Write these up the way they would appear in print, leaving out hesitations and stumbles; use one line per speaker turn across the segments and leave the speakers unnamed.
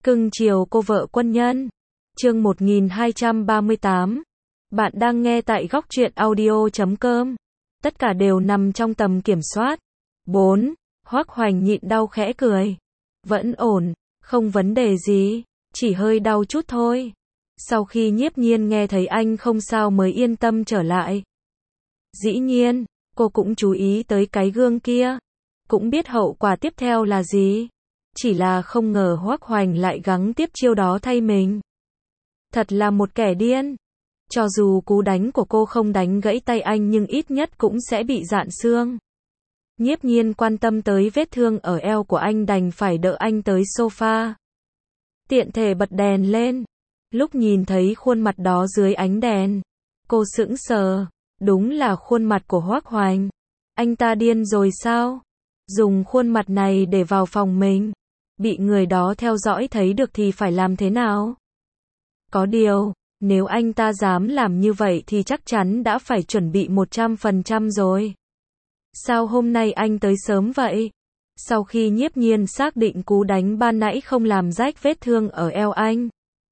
Cưng chiều cô vợ quân nhân. Chương 1238. Bạn đang nghe tại góc truyện audio.com. Tất cả đều nằm trong tầm kiểm soát. 4. Hoắc Hoành nhịn đau khẽ cười. Vẫn ổn, không vấn đề gì, chỉ hơi đau chút thôi. Sau khi Nhiếp Nhiên nghe thấy anh không sao mới yên tâm trở lại. Dĩ nhiên, cô cũng chú ý tới cái gương kia, cũng biết hậu quả tiếp theo là gì. Chỉ là không ngờ Hoắc Hoành lại gắng tiếp chiêu đó thay mình. Thật là một kẻ điên. Cho dù cú đánh của cô không đánh gãy tay anh nhưng ít nhất cũng sẽ bị rạn xương. Nhiếp Nhiên quan tâm tới vết thương ở eo của anh đành phải đỡ anh tới sofa. Tiện thể bật đèn lên. Lúc nhìn thấy khuôn mặt đó dưới ánh đèn, cô sững sờ. Đúng là khuôn mặt của Hoắc Hoành. Anh ta điên rồi sao? Dùng khuôn mặt này để vào phòng mình. Bị người đó theo dõi thấy được thì phải làm thế nào? Có điều, nếu anh ta dám làm như vậy thì chắc chắn đã phải chuẩn bị 100% rồi. Sao hôm nay anh tới sớm vậy? Sau khi Nhiếp Nhiên xác định cú đánh ban nãy không làm rách vết thương ở eo anh,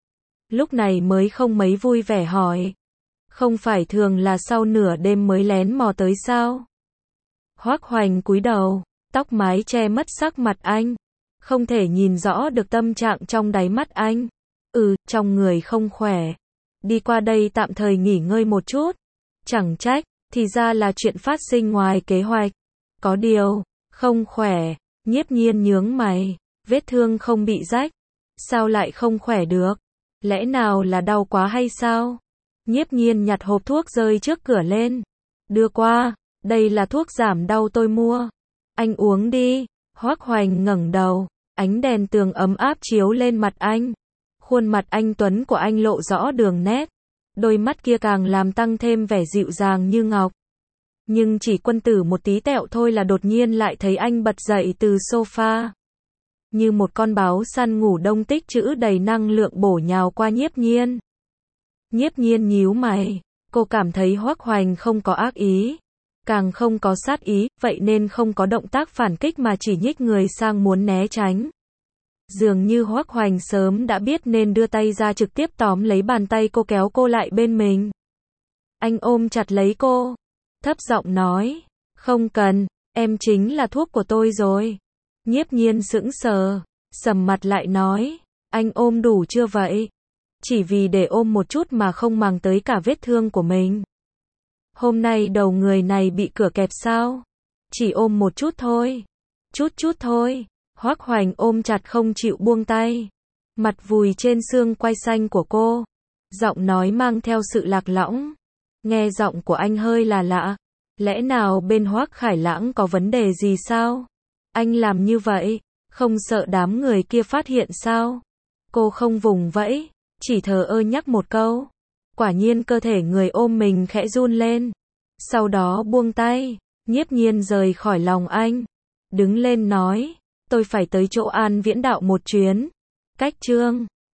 lúc này mới không mấy vui vẻ hỏi. Không phải thường là sau nửa đêm mới lén mò tới sao? Hoắc Hoành cúi đầu, tóc mái che mất sắc mặt anh. Không thể nhìn rõ được tâm trạng trong đáy mắt anh. Trong người không khỏe. Đi qua đây tạm thời nghỉ ngơi một chút. Chẳng trách, thì ra là chuyện phát sinh ngoài kế hoạch. Có điều, không khỏe. Nhiếp Nhiên nhướng mày. Vết thương không bị rách. Sao lại không khỏe được? Lẽ nào là đau quá hay sao? Nhiếp Nhiên nhặt hộp thuốc rơi trước cửa lên. Đưa qua, đây là thuốc giảm đau tôi mua. Anh uống đi. Hoắc Hoành ngẩng đầu. Ánh đèn tường ấm áp chiếu lên mặt anh. Khuôn mặt anh tuấn của anh lộ rõ đường nét. Đôi mắt kia càng làm tăng thêm vẻ dịu dàng như ngọc. Nhưng chỉ quân tử một tí tẹo thôi là đột nhiên lại thấy anh bật dậy từ sofa. Như một con báo săn ngủ đông tích trữ đầy năng lượng bổ nhào qua Nhiếp Nhiên. Nhiếp Nhiên nhíu mày. Cô cảm thấy Hoắc Hoành không có ác ý, càng không có sát ý, vậy nên không có động tác phản kích mà chỉ nhích người sang muốn né tránh. Dường như Hoắc Hoành sớm đã biết nên đưa tay ra trực tiếp tóm lấy bàn tay cô kéo cô lại bên mình. Anh ôm chặt lấy cô, thấp giọng nói, không cần, em chính là thuốc của tôi rồi. Nhiếp Nhiên sững sờ, sầm mặt lại nói, anh ôm đủ chưa vậy? Chỉ vì để ôm một chút mà không màng tới cả vết thương của mình. Hôm nay đầu người này bị cửa kẹp sao? Chỉ ôm một chút thôi. Chút thôi. Hoắc Hoành ôm chặt không chịu buông tay. Mặt vùi trên xương quai xanh của cô. Giọng nói mang theo sự lạc lõng. Nghe giọng của anh hơi là lạ. Lẽ nào bên Hoắc Khải Lãng có vấn đề gì sao? Anh làm như vậy, không sợ đám người kia phát hiện sao? Cô không vùng vẫy, chỉ thờ ơ nhắc một câu. Quả nhiên cơ thể người ôm mình khẽ run lên. Sau đó buông tay. Nhiếp Nhiên rời khỏi lòng anh. Đứng lên nói, tôi phải tới chỗ An Viễn Đạo một chuyến. Cách Trương